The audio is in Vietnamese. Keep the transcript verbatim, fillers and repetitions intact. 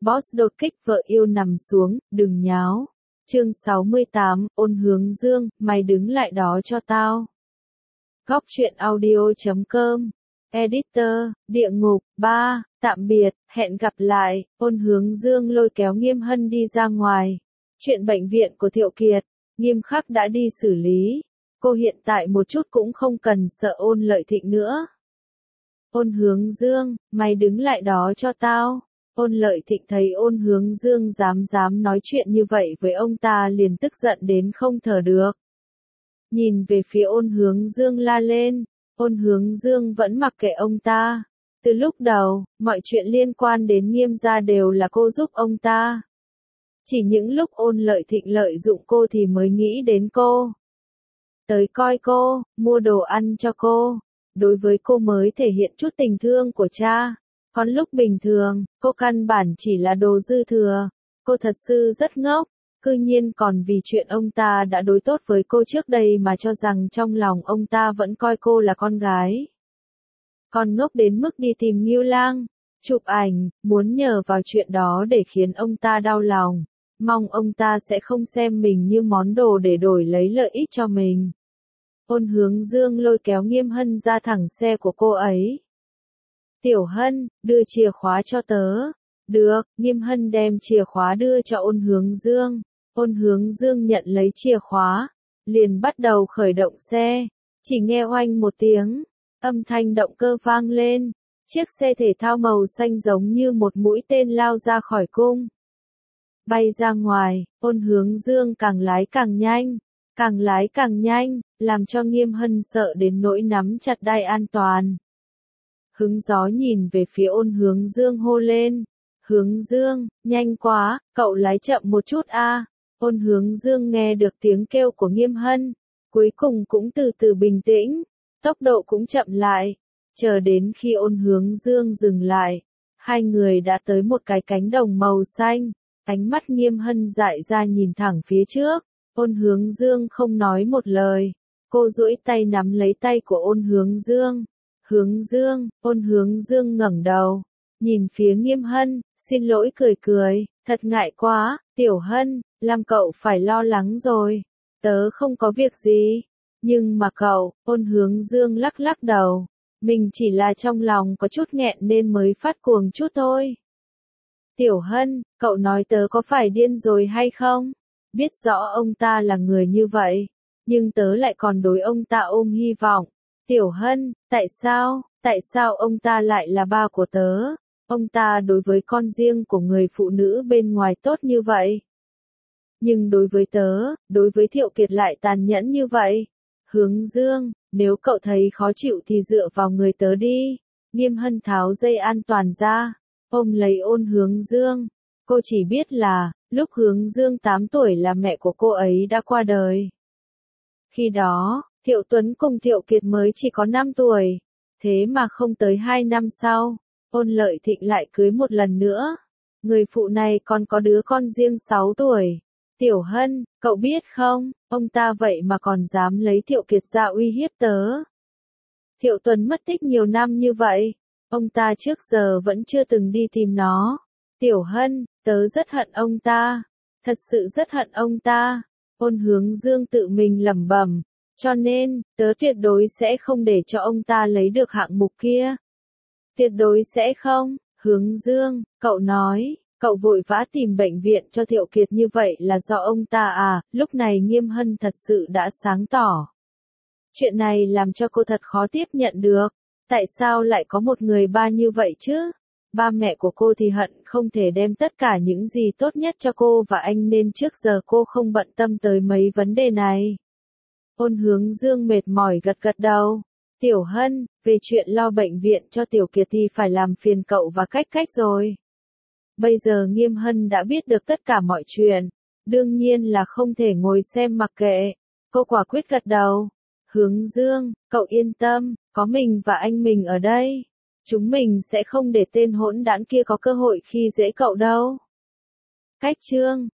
Boss đột kích vợ yêu nằm xuống, đừng nháo. Chương sáu mươi tám, Ôn Hướng Dương, mày đứng lại đó cho tao. Góc truyện audio chấm com. Editor, Địa Ngục, ba, tạm biệt, hẹn gặp lại. Ôn Hướng Dương lôi kéo Nghiêm Hân đi ra ngoài. Chuyện bệnh viện của Thiệu Kiệt, Nghiêm Khắc đã đi xử lý. Cô hiện tại một chút cũng không cần sợ Ôn Lợi Thịnh nữa. Ôn Hướng Dương, mày đứng lại đó cho tao. Ôn Lợi Thịnh thấy Ôn Hướng Dương dám dám nói chuyện như vậy với ông ta liền tức giận đến không thở được. Nhìn về phía Ôn Hướng Dương la lên, Ôn Hướng Dương vẫn mặc kệ ông ta. Từ lúc đầu, mọi chuyện liên quan đến Nghiêm gia đều là cô giúp ông ta. Chỉ những lúc Ôn Lợi Thịnh lợi dụng cô thì mới nghĩ đến cô. Tới coi cô, mua đồ ăn cho cô. Đối với cô mới thể hiện chút tình thương của cha. Còn lúc bình thường, cô căn bản chỉ là đồ dư thừa. Cô thật sự rất ngốc, cư nhiên còn vì chuyện ông ta đã đối tốt với cô trước đây mà cho rằng trong lòng ông ta vẫn coi cô là con gái. Còn ngốc đến mức đi tìm Ngưu Lang, chụp ảnh, muốn nhờ vào chuyện đó để khiến ông ta đau lòng. Mong ông ta sẽ không xem mình như món đồ để đổi lấy lợi ích cho mình. Ôn Hướng Dương lôi kéo Nghiêm Hân ra thẳng xe của cô ấy. Tiểu Hân, đưa chìa khóa cho tớ. Được, Nghiêm Hân đem chìa khóa đưa cho Ôn Hướng Dương. Ôn Hướng Dương nhận lấy chìa khóa, liền bắt đầu khởi động xe. Chỉ nghe oanh một tiếng, âm thanh động cơ vang lên. Chiếc xe thể thao màu xanh giống như một mũi tên lao ra khỏi cung. Bay ra ngoài, Ôn Hướng Dương càng lái càng nhanh, càng lái càng nhanh, làm cho Nghiêm Hân sợ đến nỗi nắm chặt đai an toàn. Hứng gió nhìn về phía Ôn Hướng Dương hô lên. Hướng Dương, nhanh quá, cậu lái chậm một chút a. Ôn Hướng Dương nghe được tiếng kêu của Nghiêm Hân, cuối cùng cũng từ từ bình tĩnh, tốc độ cũng chậm lại. Chờ đến khi Ôn Hướng Dương dừng lại, hai người đã tới một cái cánh đồng màu xanh. Ánh mắt Nghiêm Hân dại ra nhìn thẳng phía trước. Ôn Hướng Dương không nói một lời. Cô duỗi tay nắm lấy tay của Ôn Hướng Dương. Hướng Dương, Ôn Hướng Dương ngẩng đầu, nhìn phía Nghiêm Hân, xin lỗi cười cười, thật ngại quá, Tiểu Hân, làm cậu phải lo lắng rồi. Tớ không có việc gì. Nhưng mà cậu, Ôn Hướng Dương lắc lắc đầu, mình chỉ là trong lòng có chút nghẹn nên mới phát cuồng chút thôi. Tiểu Hân, cậu nói tớ có phải điên rồi hay không? Biết rõ ông ta là người như vậy, nhưng tớ lại còn đối ông ta ôm hy vọng. Tiểu Hân, tại sao, tại sao ông ta lại là ba của tớ? Ông ta đối với con riêng của người phụ nữ bên ngoài tốt như vậy. Nhưng đối với tớ, đối với Thiệu Kiệt lại tàn nhẫn như vậy. Hướng Dương, nếu cậu thấy khó chịu thì dựa vào người tớ đi. Nghiêm Hân tháo dây an toàn ra, ôm lấy Ôn Hướng Dương. Cô chỉ biết là, lúc Hướng Dương tám tuổi là mẹ của cô ấy đã qua đời. Khi đó, Thiệu Tuấn cùng Thiệu Kiệt mới chỉ có năm tuổi. Thế mà không tới hai năm sau, Ôn Lợi Thịnh lại cưới một lần nữa. Người phụ này còn có đứa con riêng sáu tuổi. Tiểu Hân, cậu biết không, ông ta vậy mà còn dám lấy Thiệu Kiệt ra uy hiếp tớ. Thiệu Tuấn mất tích nhiều năm như vậy, ông ta trước giờ vẫn chưa từng đi tìm nó. Tiểu Hân, tớ rất hận ông ta, thật sự rất hận ông ta. Ôn Hướng Dương tự mình lẩm bẩm, cho nên, tớ tuyệt đối sẽ không để cho ông ta lấy được hạng mục kia. Tuyệt đối sẽ không. Hướng Dương, cậu nói, cậu vội vã tìm bệnh viện cho Thiệu Kiệt như vậy là do ông ta à? Lúc này Nghiêm Hân thật sự đã sáng tỏ. Chuyện này làm cho cô thật khó tiếp nhận được. Tại sao lại có một người ba như vậy chứ? Ba mẹ của cô thì hận không thể đem tất cả những gì tốt nhất cho cô và anh nên trước giờ cô không bận tâm tới mấy vấn đề này. Ôn Hướng Dương mệt mỏi gật gật đầu. Tiểu Hân, về chuyện lo bệnh viện cho Tiểu Kiệt thì phải làm phiền cậu và Cách Cách rồi. Bây giờ Nghiêm Hân đã biết được tất cả mọi chuyện. Đương nhiên là không thể ngồi xem mặc kệ. Cô quả quyết gật đầu. Hướng Dương, cậu yên tâm, có mình và anh mình ở đây. Chúng mình sẽ không để tên hỗn đản kia có cơ hội khi dễ cậu đâu. Cách Trương,